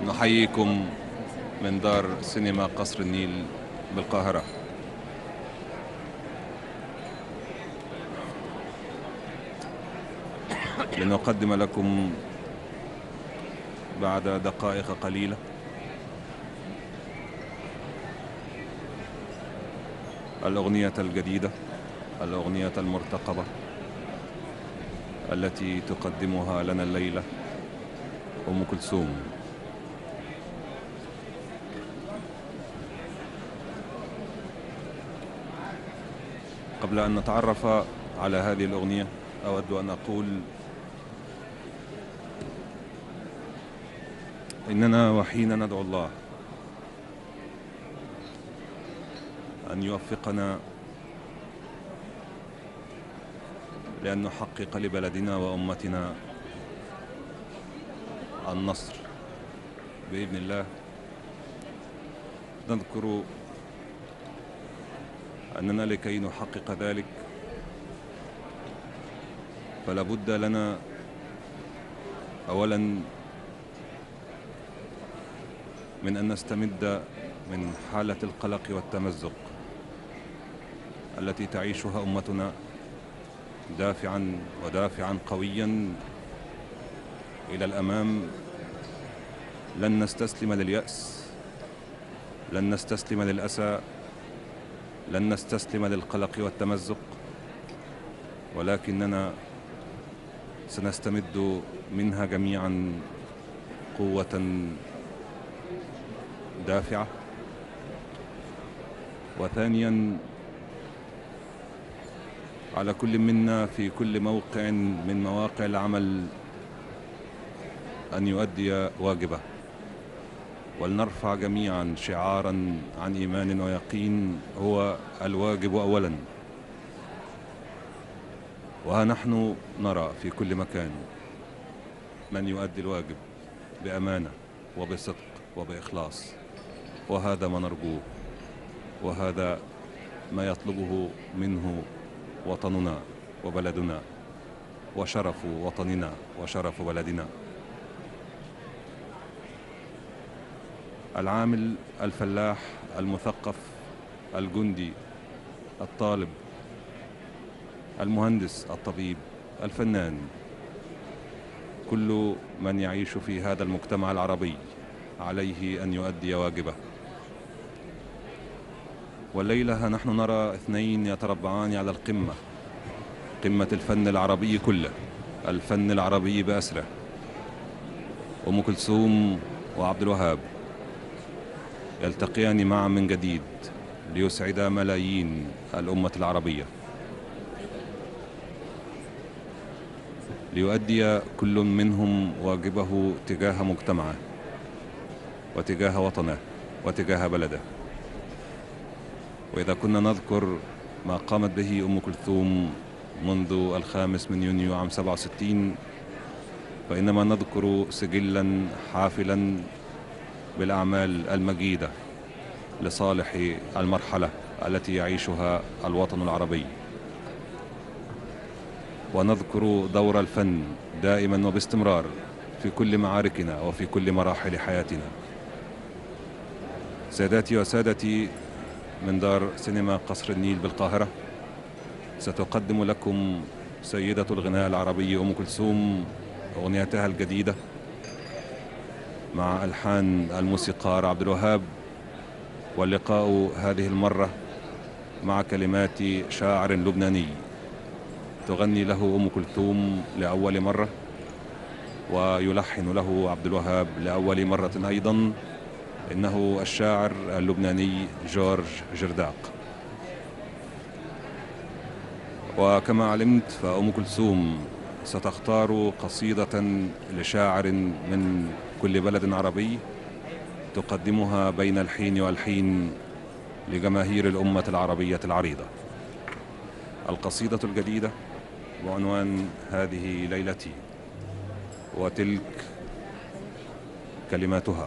نحييكم من دار سينما قصر النيل بالقاهرة. لنقدم لكم بعد دقائق قليلة الأغنية الجديدة، الأغنية المرتقبة التي تقدمها لنا الليلة أم كلثوم. قبل أن نتعرف على هذه الأغنية أود أن أقول إننا وحين ندعو الله أن يوفقنا لأن نحقق لبلدنا وأمتنا النصر بإذن الله. نذكر أننا لكي نحقق ذلك فلا بد لنا أولا من أن نستمد من حالة القلق والتمزق التي تعيشها أمتنا دافعا قويا إلى الأمام. لن نستسلم لليأس، لن نستسلم للأسى، لن نستسلم للقلق والتمزق، ولكننا سنستمد منها جميعا قوة دافعة. وثانيا، على كل منا في كل موقع من مواقع العمل أن يؤدي واجبه، ولنرفع جميعا شعارا عن إيمان ويقين هو الواجب أولا. وها نحن نرى في كل مكان من يؤدي الواجب بأمانة وبصدق وبإخلاص، وهذا ما نرجوه، وهذا ما يطلبه منه وطننا وبلدنا وشرف وطننا وشرف بلدنا. العامل، الفلاح، المثقف، الجندي، الطالب، المهندس، الطبيب، الفنان، كل من يعيش في هذا المجتمع العربي عليه أن يؤدي واجبه. والليلة نحن نرى اثنين يتربعان على القمة، قمة الفن العربي كله، الفن العربي بأسره، أم كلثوم وعبد الوهاب، يلتقيان معا من جديد ليسعدا ملايين الأمة العربية، ليؤدي كل منهم واجبه تجاه مجتمعه وتجاه وطنه وتجاه بلده. وإذا كنا نذكر ما قامت به أم كلثوم منذ 5 يونيو عام 67، فإنما نذكر سجلا حافلا بالأعمال المجيدة لصالح المرحلة التي يعيشها الوطن العربي، ونذكر دور الفن دائما وباستمرار في كل معاركنا وفي كل مراحل حياتنا. ساداتي وسادتي، من دار سينما قصر النيل بالقاهرة ستقدم لكم سيدة الغناء العربي أم كلثوم أغنيتها الجديدة مع ألحان الموسيقار عبد الوهاب، واللقاء هذه المرة مع كلمات شاعر لبناني تغني له أم كلثوم لأول مرة، ويلحن له عبد الوهاب لأول مرة أيضا. إنه الشاعر اللبناني جورج جرداق. وكما علمت فأم كلثوم ستختار قصيدة لشاعر من كل بلد عربي تقدمها بين الحين والحين لجماهير الأمة العربية العريضة. القصيدة الجديدة بعنوان هذه ليلتي، وتلك كلماتها: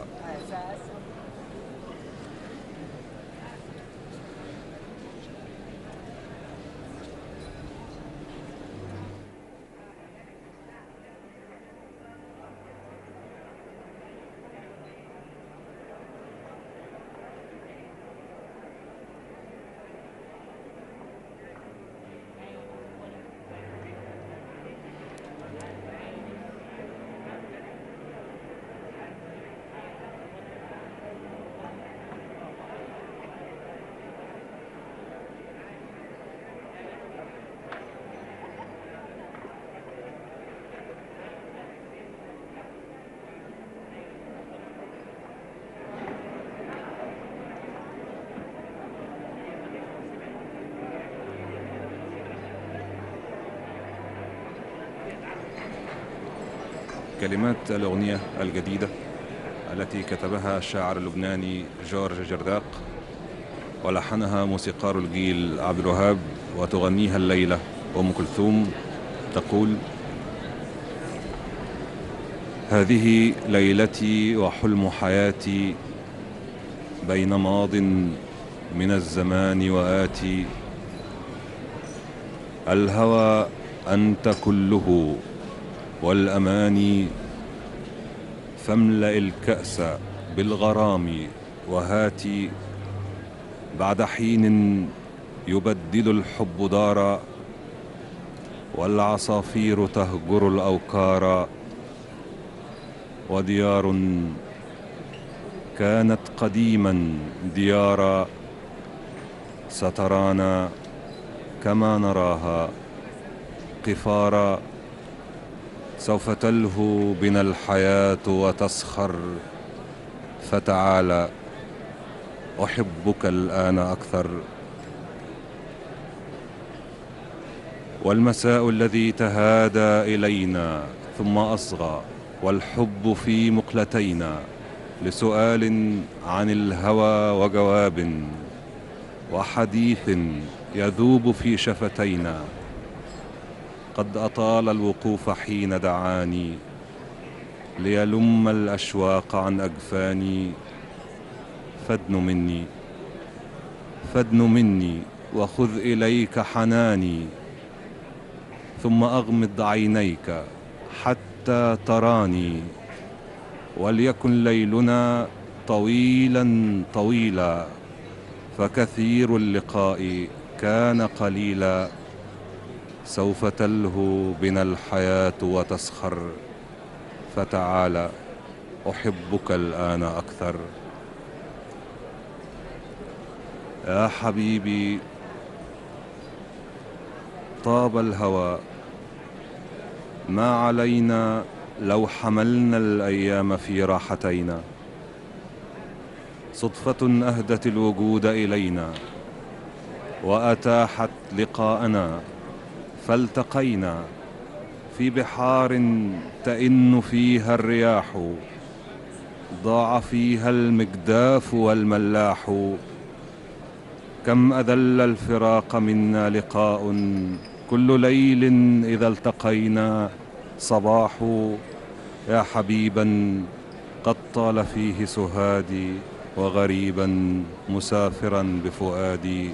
كلمات الأغنية الجديدة التي كتبها الشاعر اللبناني جورج جرداق، ولحنها موسيقار الجيل عبد الوهاب، وتغنيها الليلة أم كلثوم. تقول: هذه ليلتي وحلم حياتي، بين ماض من الزمان وآتي، الهوى أنت كله والأماني، فاملأ الكأس بالغرام وهاتي، بعد حين يبدل الحب دارا، والعصافير تهجر الأوكار، وديار كانت قديما ديارا، سترانا كما نراها قفارا، سوف تلهو بنا الحياة وتسخر، فتعالى أحبك الآن أكثر. والمساء الذي تهادى إلينا ثم أصغى، والحب في مقلتينا، لسؤال عن الهوى وجواب، وحديث يذوب في شفتينا، قد أطال الوقوف حين دعاني، ليلم الأشواق عن أجفاني، فادن مني وخذ إليك حناني، ثم أغمض عينيك حتى تراني، وليكن ليلنا طويلا طويلا، فكثير اللقاء كان قليلا، سوف تلهو بنا الحياة وتسخر، فتعالى أحبك الآن أكثر. يا حبيبي طاب الهوى، ما علينا لو حملنا الأيام في راحتينا، صدفة أهدت الوجود إلينا وأتاحت لقاءنا، فالتقينا في بحار تئن فيها الرياح، ضاع فيها المجداف والملاح، كم أذل الفراق منا لقاء، كل ليل إذا التقينا صباح، يا حبيبا قد طال فيه سهادي، وغريبا مسافرا بفؤادي،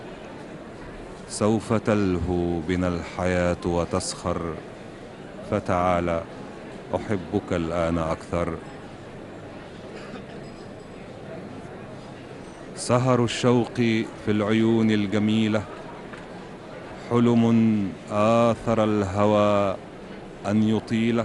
سوف تلهو بنا الحياة وتسخر، فتعالى أحبك الآن أكثر. سهر الشوق في العيون الجميلة، حلم آثر الهوى أن يطيله،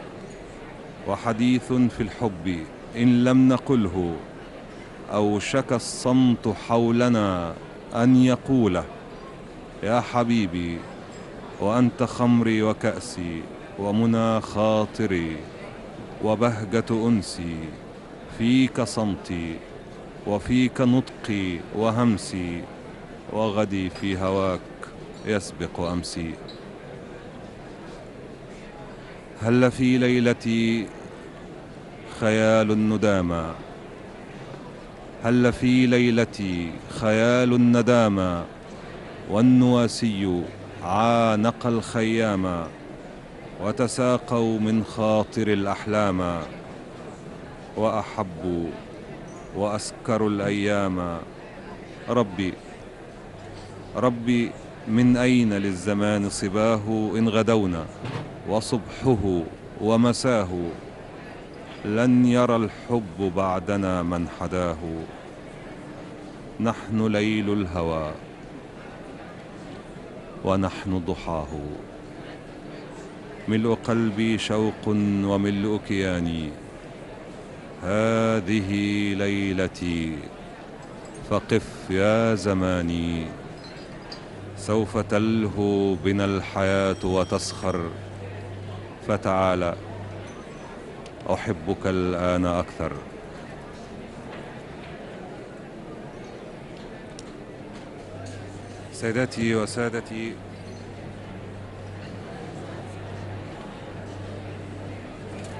وحديث في الحب إن لم نقله، أوشك الصمت حولنا أن يقوله، يا حبيبي وأنت خمري وكأسي، ومنى خاطري وبهجة أنسي، فيك صمتي وفيك نطقي وهمسي، وغدي في هواك يسبق أمسي. هل في ليلتي خيال الندامى، هل في ليلتي خيال الندامى، والنواسي عانق الخياما، وتساقوا من خاطر الأحلاما، وأحبوا وأسكروا الأيام. ربي من أين للزمان صباه، إن غدونا وصبحه ومساه، لن يرى الحب بعدنا من حداه، نحن ليل الهوى ونحن ضحاه، ملء قلبي شوق وملء كياني، هذه ليلتي فقف يا زماني، سوف تلهو بنا الحياة وتسخر، فتعالى أحبك الآن أكثر. سيداتي وسادتي،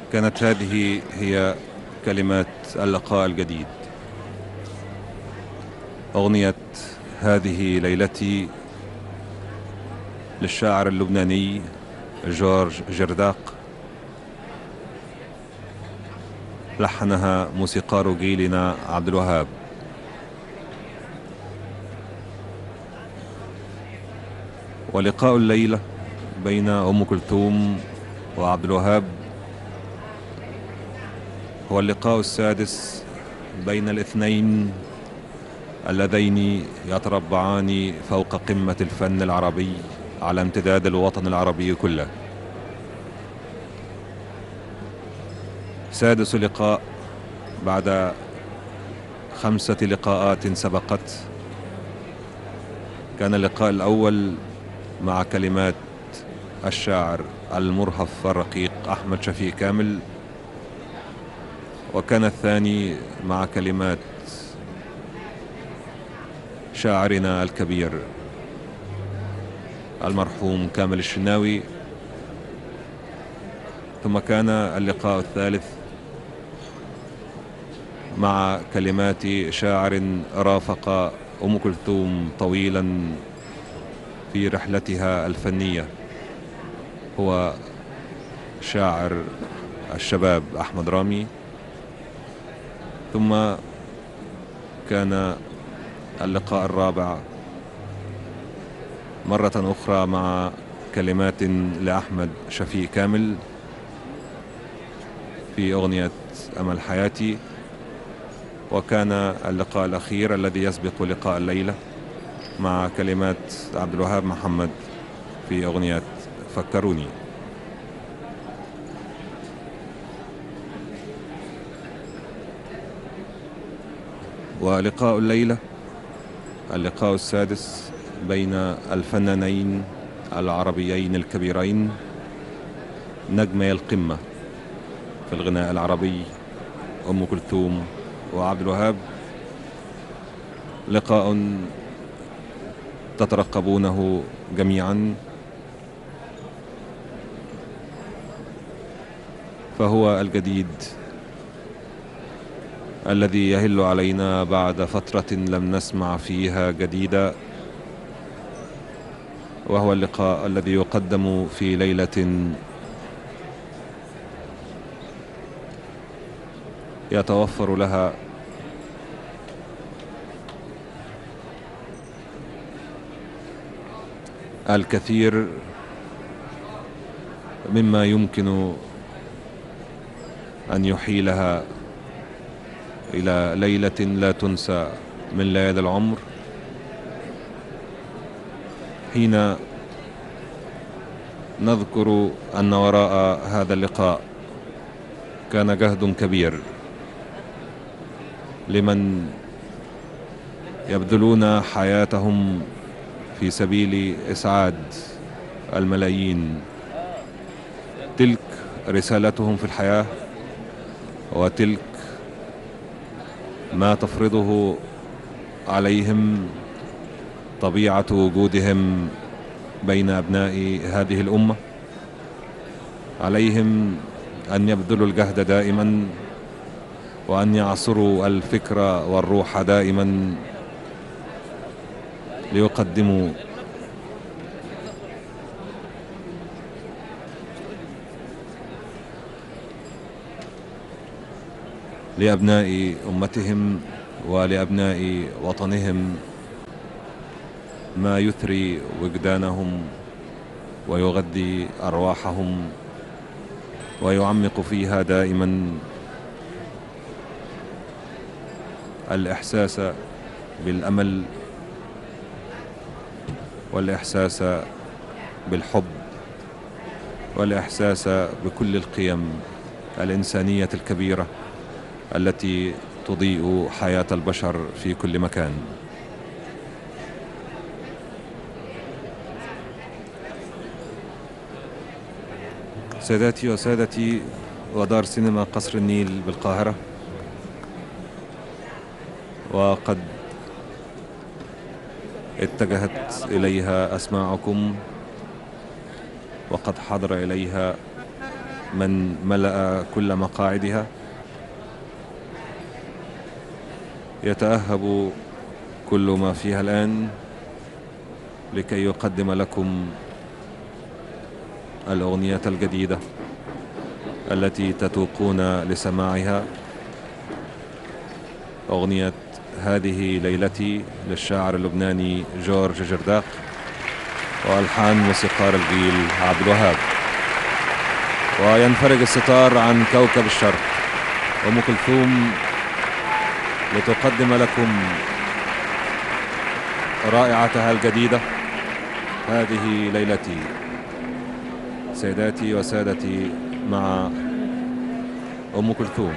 كانت هذه هي كلمات اللقاء الجديد. أغنية هذه ليلتي للشاعر اللبناني جورج جرداق، لحنها موسيقار جيلنا عبد الوهاب. ولقاء الليلة بين أم كلثوم وعبد الوهاب هو اللقاء السادس بين الاثنين اللذين يتربعان فوق قمة الفن العربي على امتداد الوطن العربي كله. سادس لقاء بعد 5 لقاءات سبقت. كان اللقاء الأول مع كلمات الشاعر المرهف الرقيق أحمد شفيق كامل، وكان الثاني مع كلمات شاعرنا الكبير المرحوم كامل الشناوي. ثم كان اللقاء الثالث مع كلمات شاعر رافق أم كلثوم طويلا في رحلتها الفنية، هو شاعر الشباب أحمد رامي. ثم كان اللقاء الرابع مرة أخرى مع كلمات لأحمد شفيق كامل في أغنية أمل حياتي. وكان اللقاء الأخير الذي يسبق لقاء الليلة مع كلمات عبد الوهاب محمد في أغنية فكروني. ولقاء الليلة اللقاء السادس بين الفنانين العربيين الكبيرين، نجمي القمة في الغناء العربي أم كلثوم وعبد الوهاب. لقاء تترقبونه جميعا، فهو الجديد الذي يهل علينا بعد فترة لم نسمع فيها جديدا، وهو اللقاء الذي يقدم في ليلة يتوفر لها الكثير مما يمكن أن يحيلها إلى ليلة لا تنسى من ليالي العمر، حين نذكر أن وراء هذا اللقاء كان جهد كبير لمن يبذلون حياتهم في سبيل إسعاد الملايين. تلك رسالتهم في الحياة، وتلك ما تفرضه عليهم طبيعة وجودهم بين أبناء هذه الأمة. عليهم أن يبذلوا الجهد دائما، وأن يعصروا الفكر والروح دائما ليقدموا لأبناء أمتهم ولأبناء وطنهم ما يثري وجدانهم ويغذي أرواحهم ويعمق فيها دائما الإحساس بالأمل والإحساس بالحب والإحساس بكل القيم الإنسانية الكبيرة التي تضيء حياة البشر في كل مكان. ساداتي وسادتي، ودار سينما قصر النيل بالقاهرة، وقد اتجهت إليها أسماعكم، وقد حضر إليها من ملأ كل مقاعدها. يتأهب كل ما فيها الآن لكي يقدم لكم الأغنية الجديدة التي تتوقون لسماعها، أغنية هذه ليلتي للشاعر اللبناني جورج جرداق، وألحان موسيقار الجيل عبد الوهاب. وينفرج الستار عن كوكب الشرق أم كلثوم لتقدم لكم رائعتها الجديدة، هذه ليلتي. سيداتي وسادتي، مع أم كلثوم.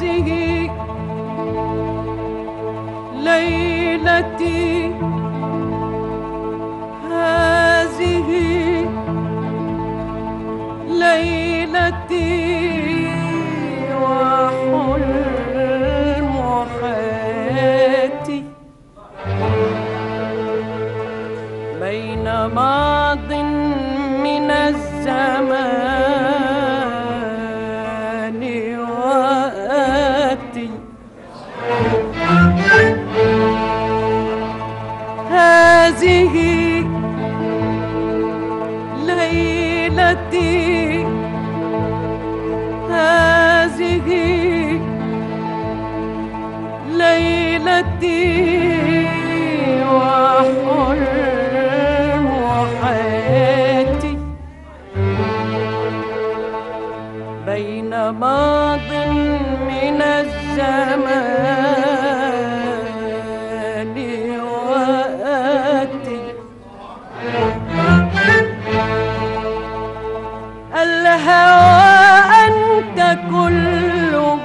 ليلتي هذه ليلتي وحلم حياتي بين ماض من الزمان وآتي هذه ليلتي هذه ليلتي وحلم حياتي بين ماض من الزمان وآتي الهوى أنت كله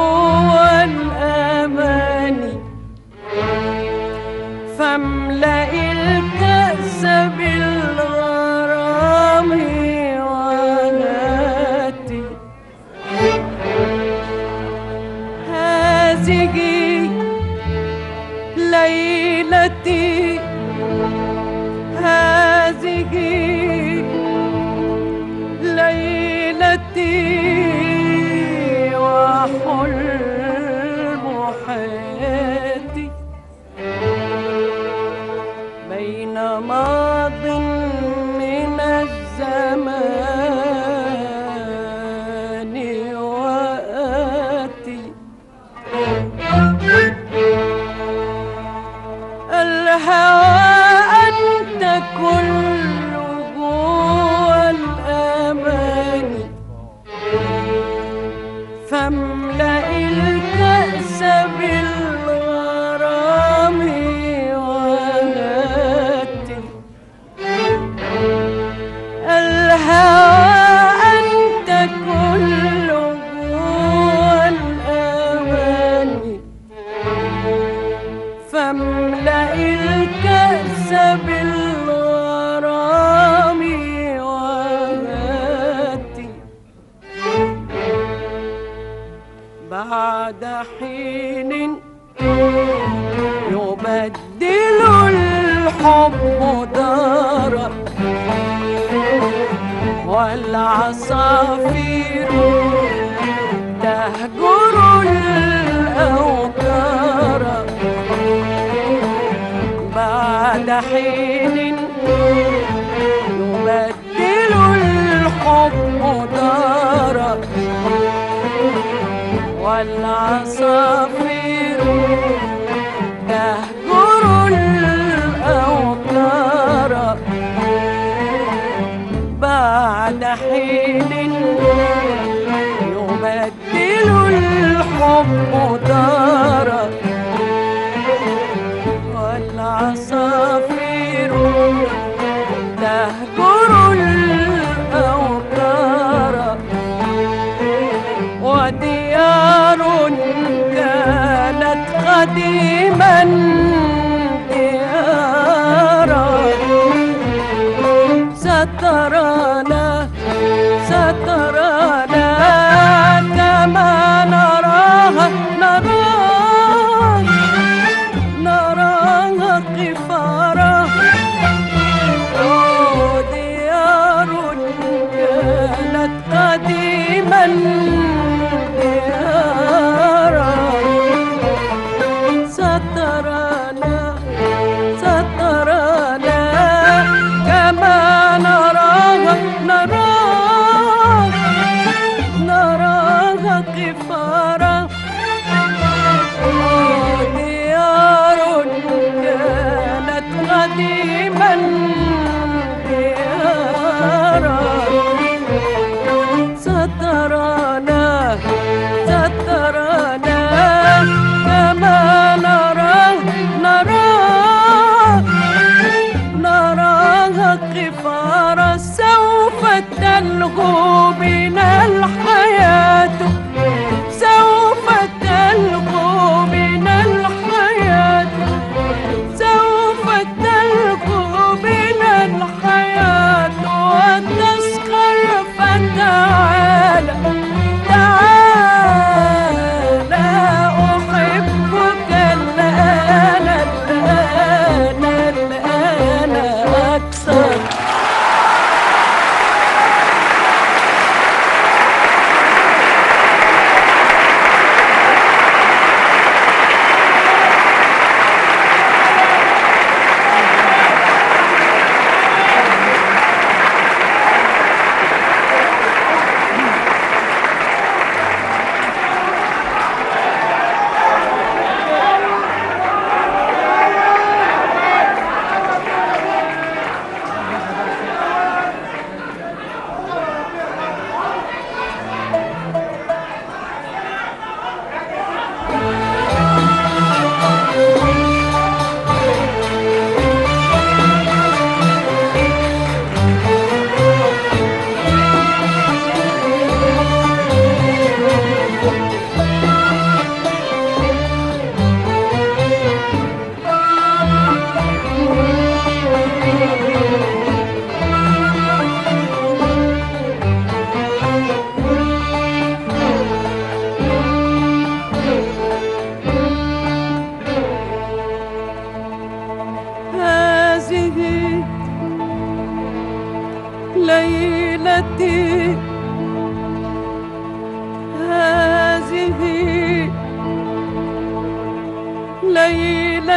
والأماني فاملأ الكأس بالغرام وهاتي هذه ليلتي هذه ليلتي وحلم حياتي بين ماض من الزمان وآتي الهوى أنت كله والأماني فاملأ الكأس بالغرام وهاتي الهوى أنت كله والأماني فاملأ الكأس بالغرام وهاتي بعد حين يبدل الحب دارا والعصافير تهجر الأوتار بعد حين يبدل الحب دارا والعصافير تهجر الأوتار بعد حين يبدل الحب دارا والعصافير تهجر الأوتار وديار كانت قديما ديارا سترانا سترانا كما نراها نراها قفارا ديار كانت قديما ديارا سترانا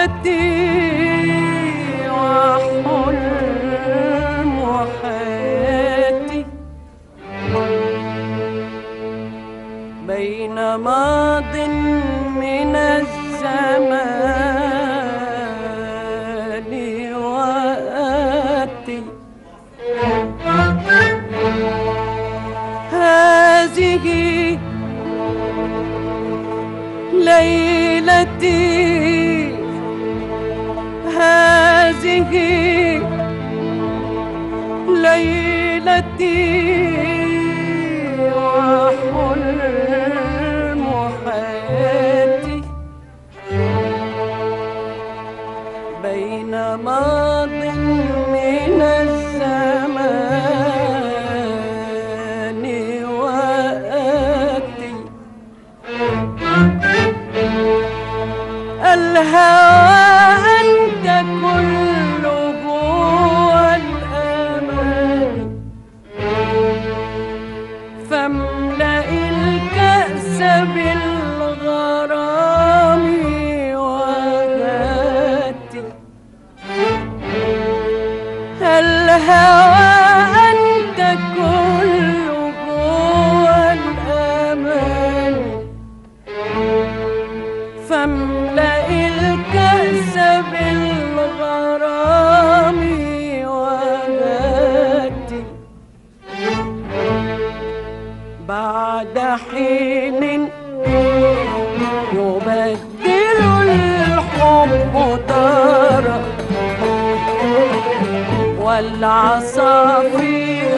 وحلم حياتي بين ماض من الزمان وآتي هذه ليلتي هذه ليلتي وحلم حياتي بين ماض من الزمان وآتي الهوى أنت كله والأمان فاملأ الكأس بالغرام وهاتي الهوى أنت كله والأمان فاملأ الكأس بالغرام وهاتي بعد حين يبدل الحب دارا والعصافير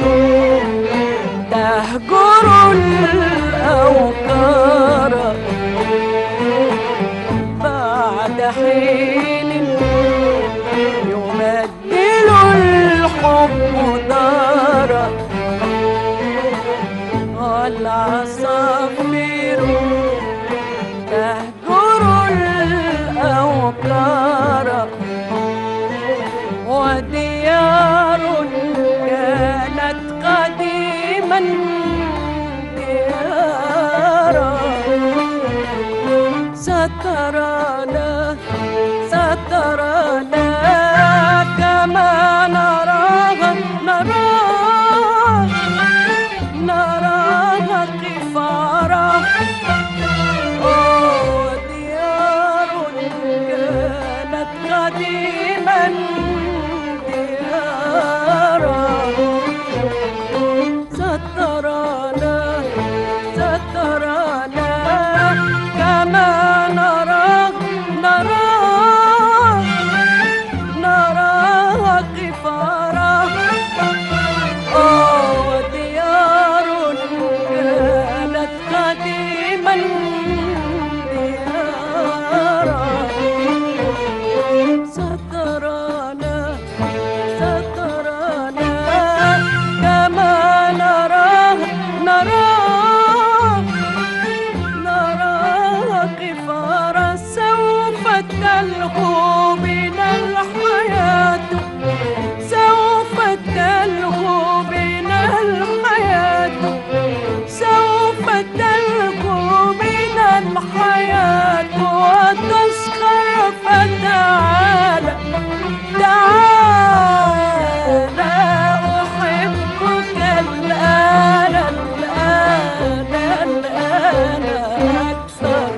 تهجر الأوكار بعد حين يبدل الحب دارا والعصافير تهجر الأوكار وديار كانت قديما ديارا سترانا سترانا كما نراها نراها قفارا ديار كانت قديما ديارا سترانا سترانا كما نراها قفارا وديار كانت قديما ديارا سترانا سترانا كما نراها قفارا سوف تلهو بنا الحياة سوف تلهو بنا الحياة سوف تلهو بنا الحياة وتسخر فتعالى تعالى أحبك الآن الآن الآن أكثر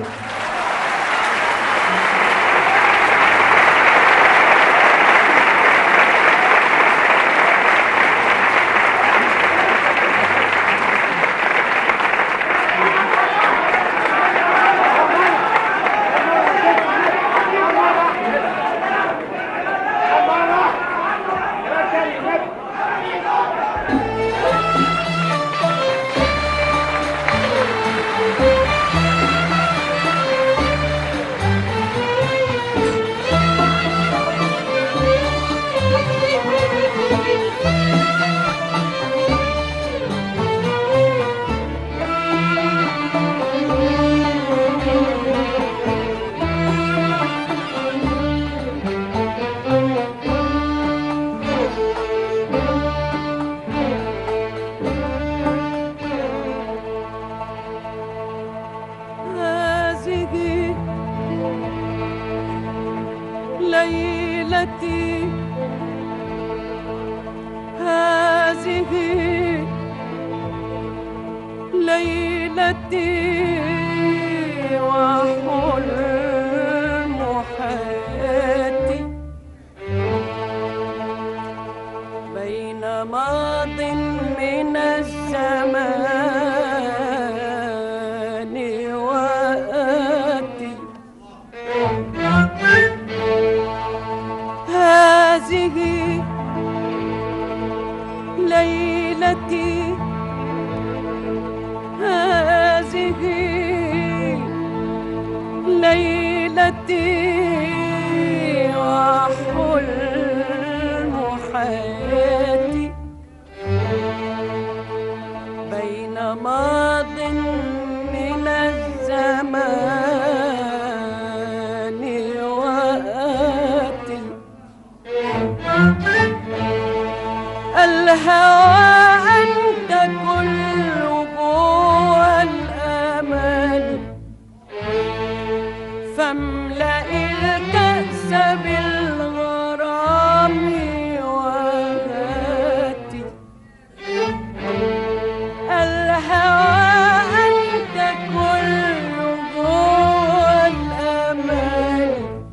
ليلتي هذه ليلتي وحلم حياتي بين ماض من الزمان وآتي هذه ليلتي هذه ليلتي وحلم حياتي بين ماض من الزمان وآتي الهوى أنت كل قوى الأمل فاملأ الكأس بالغرام وهاتي الهوى أنت كل قوى الأمل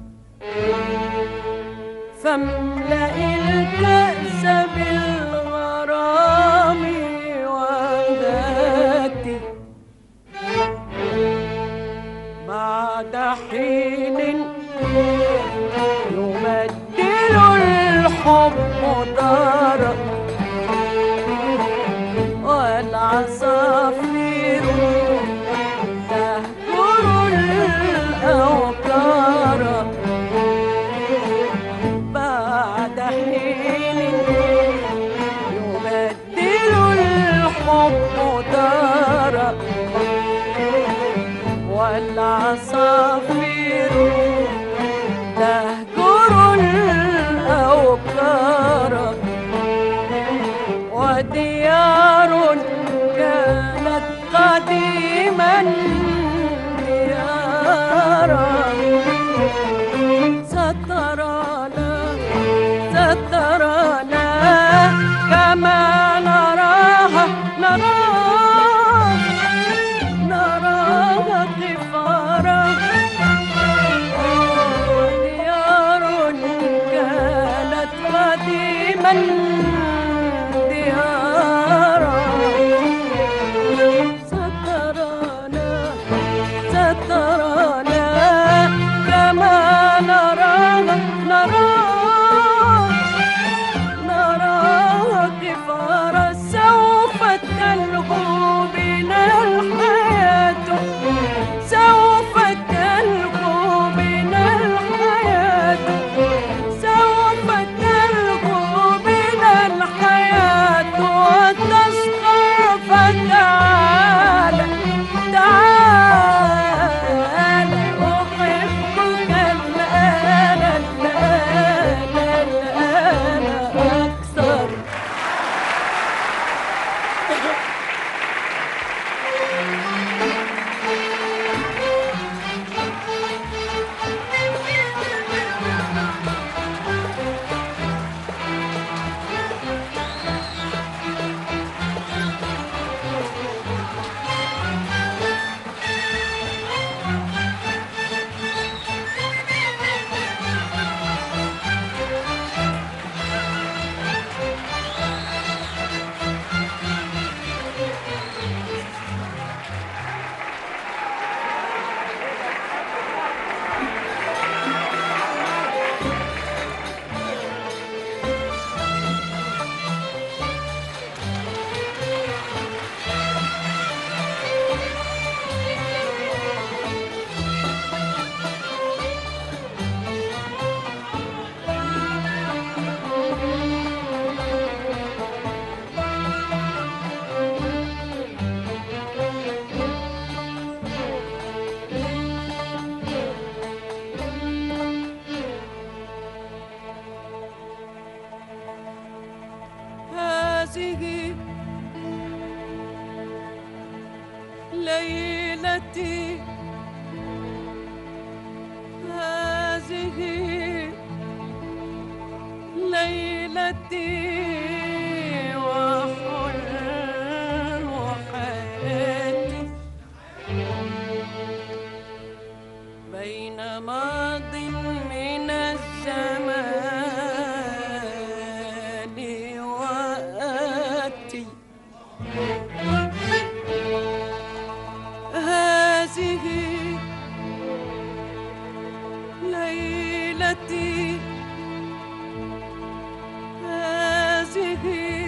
فاملأ الكأس بالغرام وهاتي بعد حين يبدل الحب دارا والعصافير تهجر الأوتار بعد حين يبدل الحب دارا والعصافير تهجر الأوكار وديار كانت قديما ديارا سترانا سترانا كما نراها نراها قفارا ديار كانت قديما ديارا سترانا سترانا كما نراها نراها قفارا سوف تلهو بنا الحياة سوف تلهو بنا الحياة سوف تلهو بنا الحياة وتسقى فتعالى تعالى ماض من الزمان وآتي هذه ليلتي هذه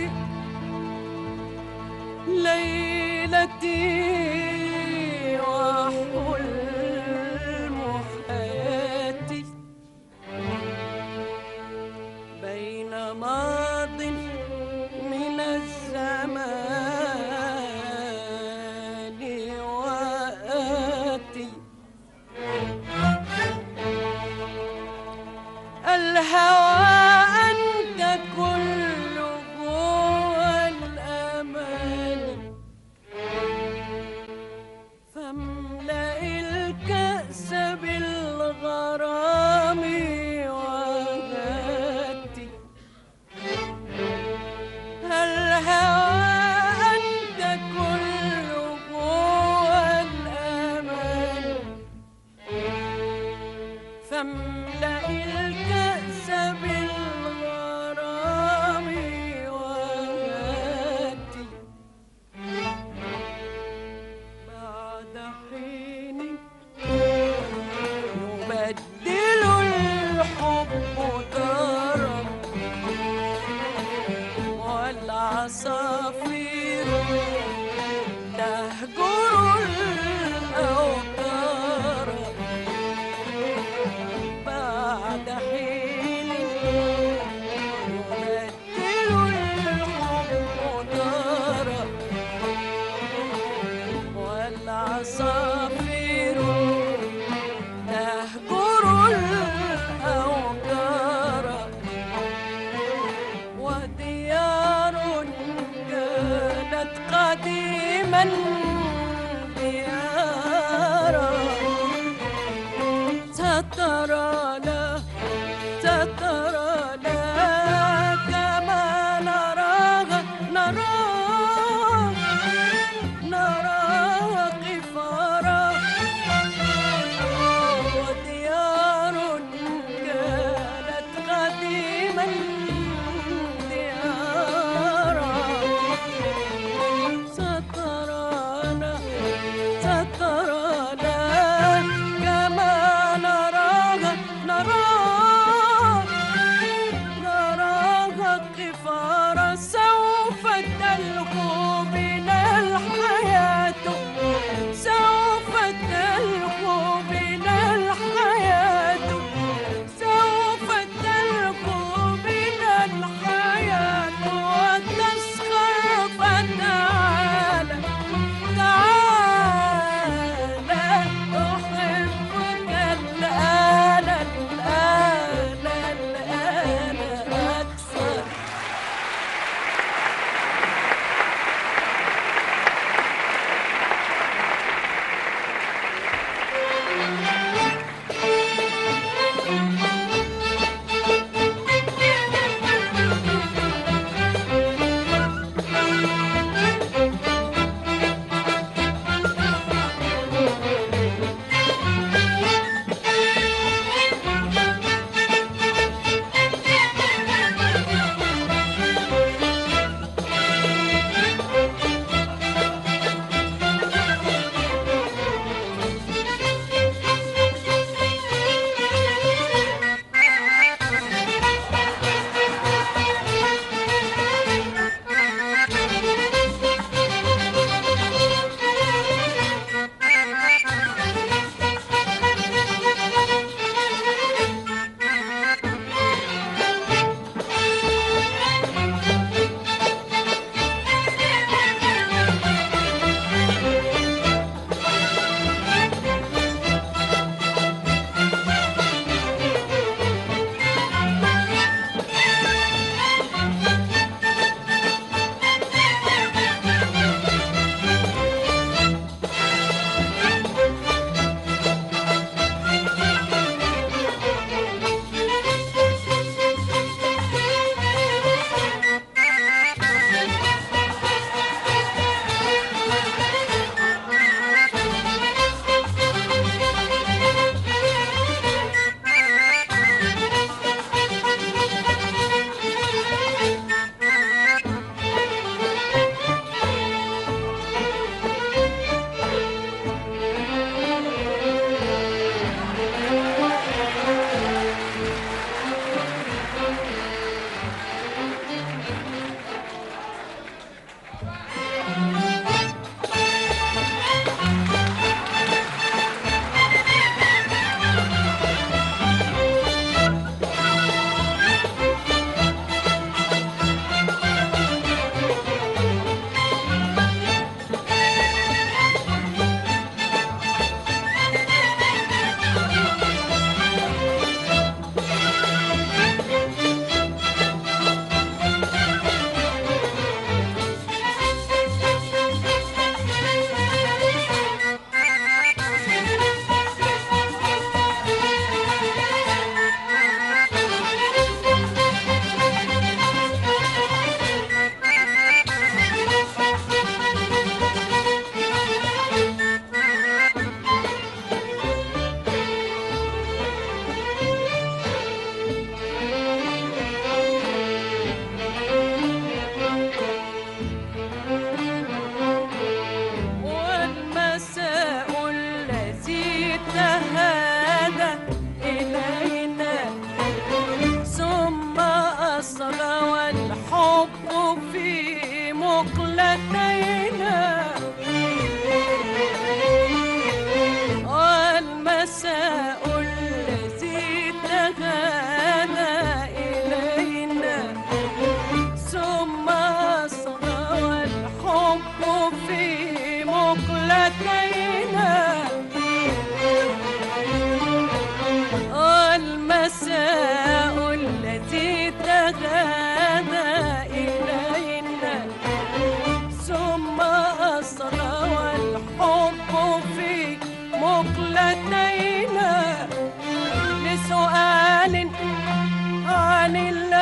ليلتي وحلم حياتي بين ماض من الزمان وآتي الهوى أنت كله والأمان فاملأ الكأس بالغرام وهاتي الهوى أنت كله والأمان فاملأ الكأس بالغرام وهاتي بعد حين يبدل الحب دارا والعصافير تهجر الأوتار بعد حين يبدل الحب دارا والعصافير تهجر الأوتار وديار كانت قديما ديارا سترى لا كما نراها نراها قفارا وديار كانت قديما ديارا سترانا كما نراها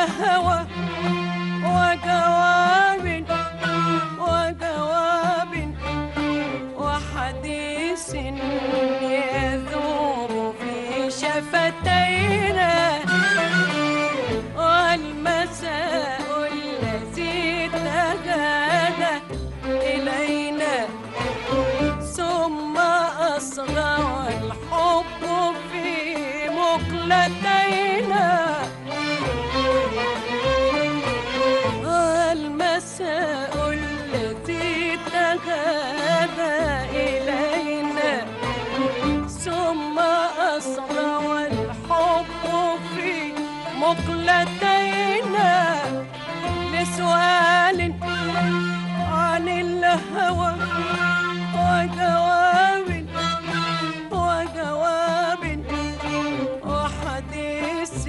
الهوى وجواب وجواب وحديث يذوب في شفتينا والمساء الذي تغادى إلينا ثم أصغى والحب في مقلتينا المساء التي تغادى إلينا ثم أصغى والحب في مقلتينا لسؤال عن الهوى وجواب وجواب وحديث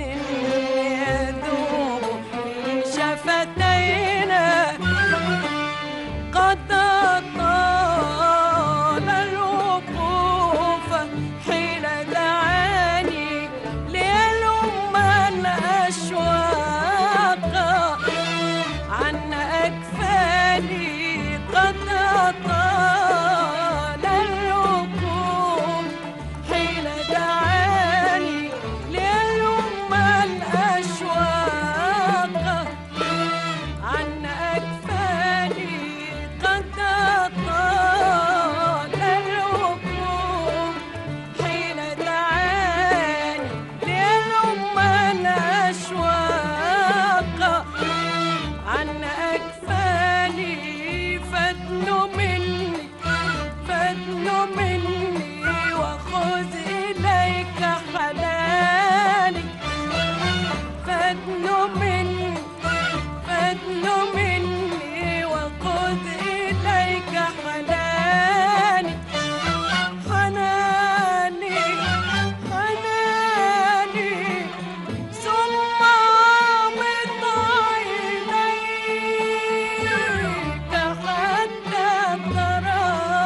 يذوب في شفتينا قد طال الوقوف حين دعاني ليلم الأشواق عن أكفاني قد طال الوقوف حين دعاني ليلم الأشواق عن أكفاني قد طال الوقوف حين دعاني ليلم الأشواق عن أكفاني فادن مني وخذ إليك حناني فادن مني وخذ إليك حناني حناني حناني ثم غمض عينيك حتى ترى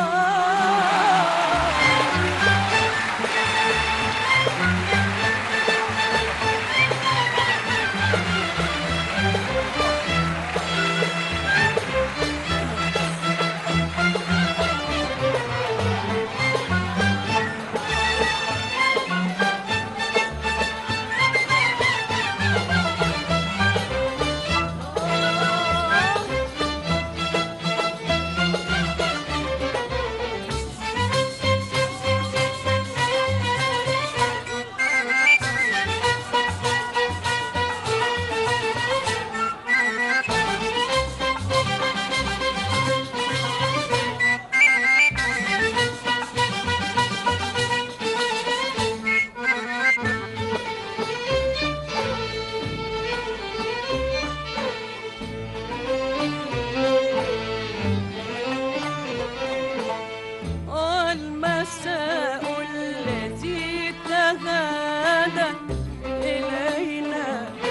المساء الذي تغادى إلينا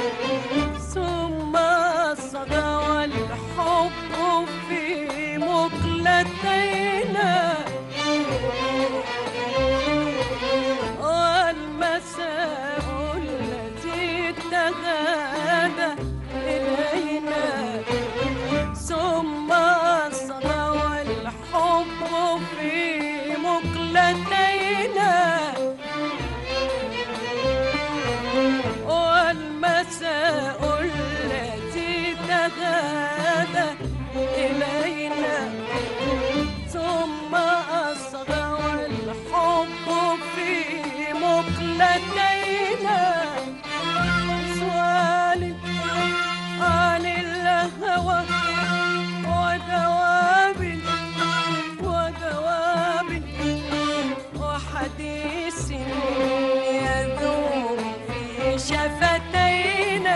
ثم صدى والحب في مقلتينا والمساء الذي تغادى إلينا ثم صدى والحب في مقلتينا والمساء التي تغادى إلينا ثم أصغى والحب في مقلتينا سؤال عن الهوى وجواب وجواب وحديث يذوب في شفتينا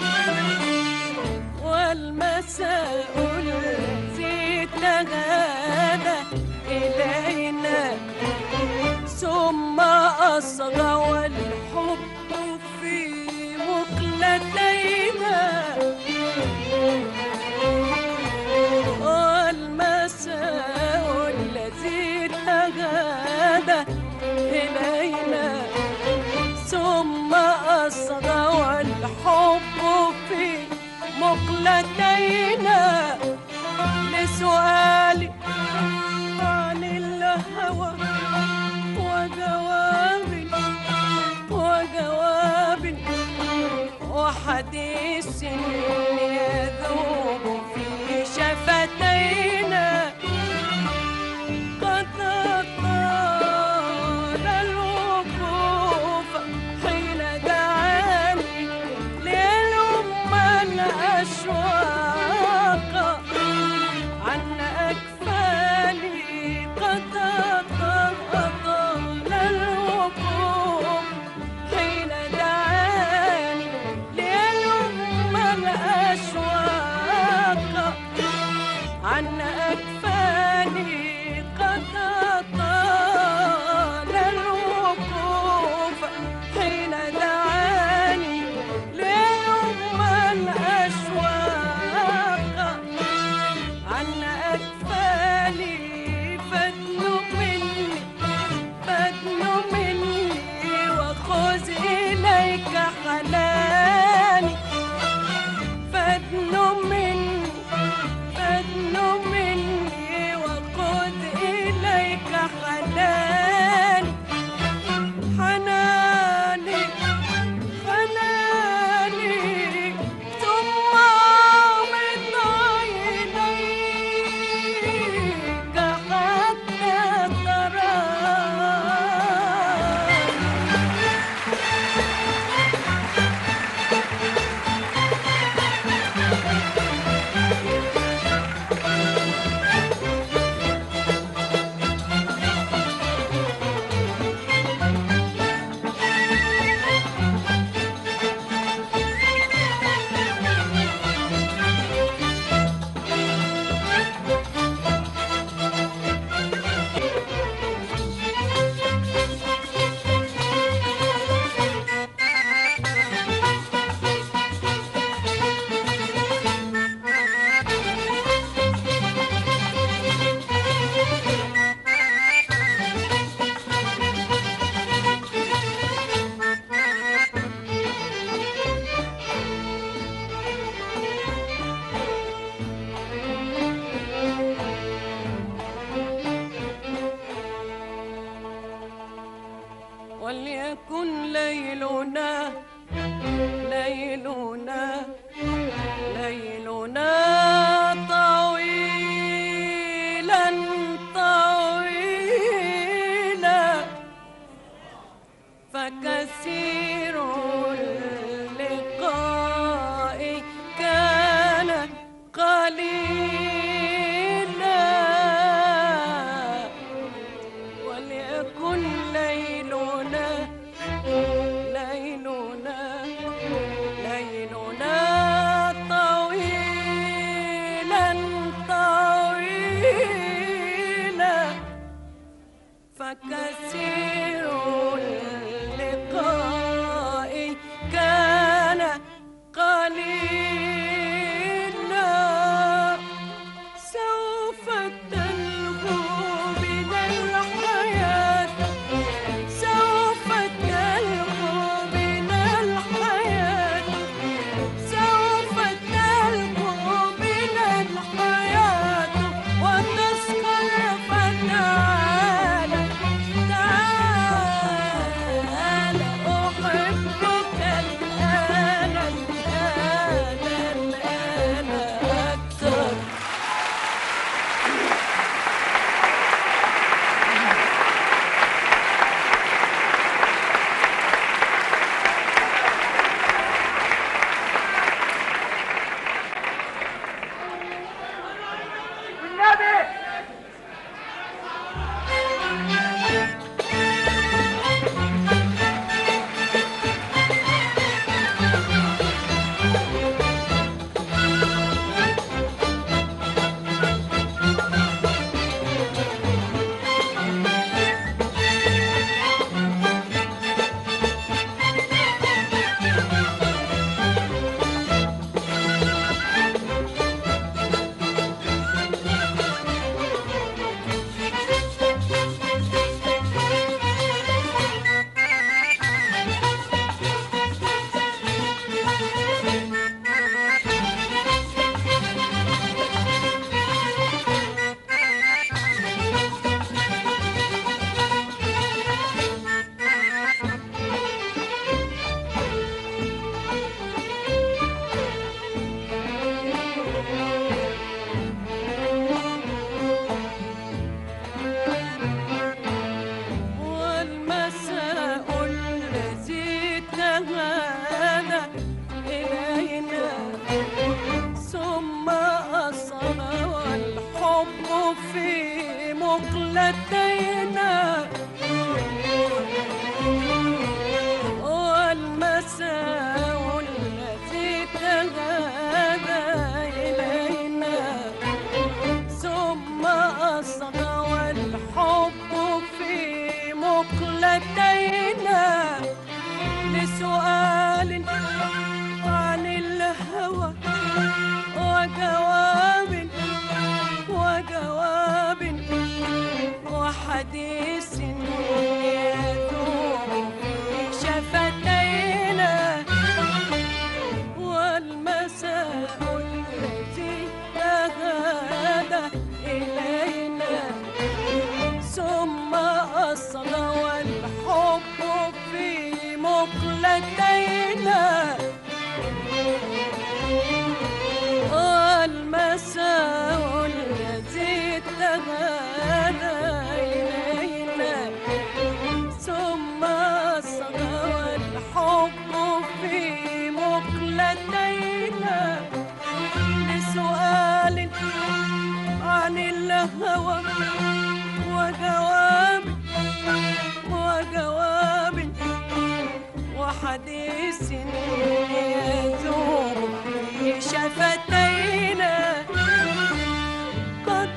والمساء الذي تغادى إلينا ثم أصغى والحب في مقلتينا والمساء الذي تغادى إلينا ثم أصغى والحب في مقلتينا لسؤالي عن الهوى وجواب وحديث يذوب في شفتينا قد طال الوقوف حين دعاني ليلم الأشواق عن أكفاني قد طال الوقوف حين دعاني ليلم الأشواق عن أكفاني قد طال الوقوف حين دعاني ليوم الأشواق عن أكفاني فادن مني وخذ إليك حناني فادن مني وخذ إليك حناني ثم غمض عينيك حتى وليكن ليلنا طويلا فكثير اللقاء كان قليلا وليكن ليلنا طويلا فكثير اللقاء شفتينا والمساء التي تغادى إلينا ثم أصغى والحب في مقلتينا لسؤال عن الهوى وجواب وحديث يذوب في شفتينا والمساء التي تغادى إلينا ثم أصغى والحب في مقلتينا المساء الذي تغادى إلينا ثم أصغى والحب في مقلتينا لسؤال عن الهوى وجواب وحديث يذوب في شفتينا قد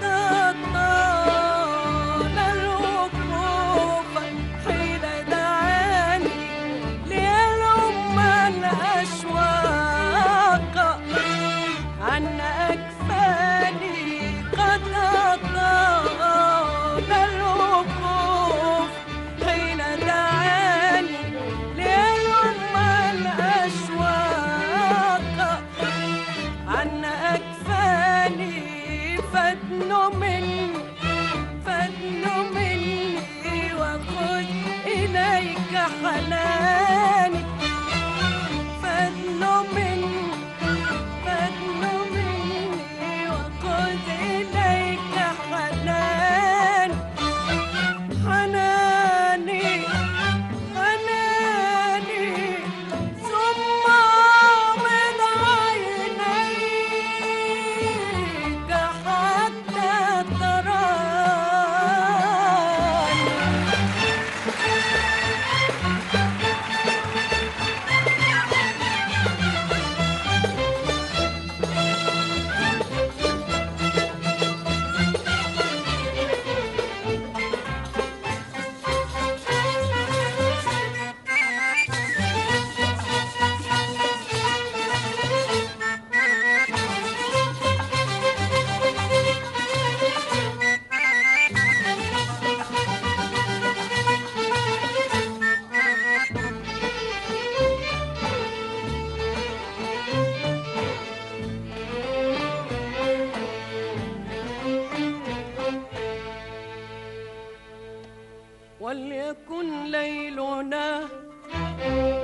طال الوقوف حين دعاني ليلم الأشواق عن أكفاني قد طال الوقوف حين دعاني ليلم الأشواق عن أكفاني فادن مني وخذ إليك حناني فادن مني وخذ إليك حناني ثم من عينيك حتى تراني وليكن ليلنا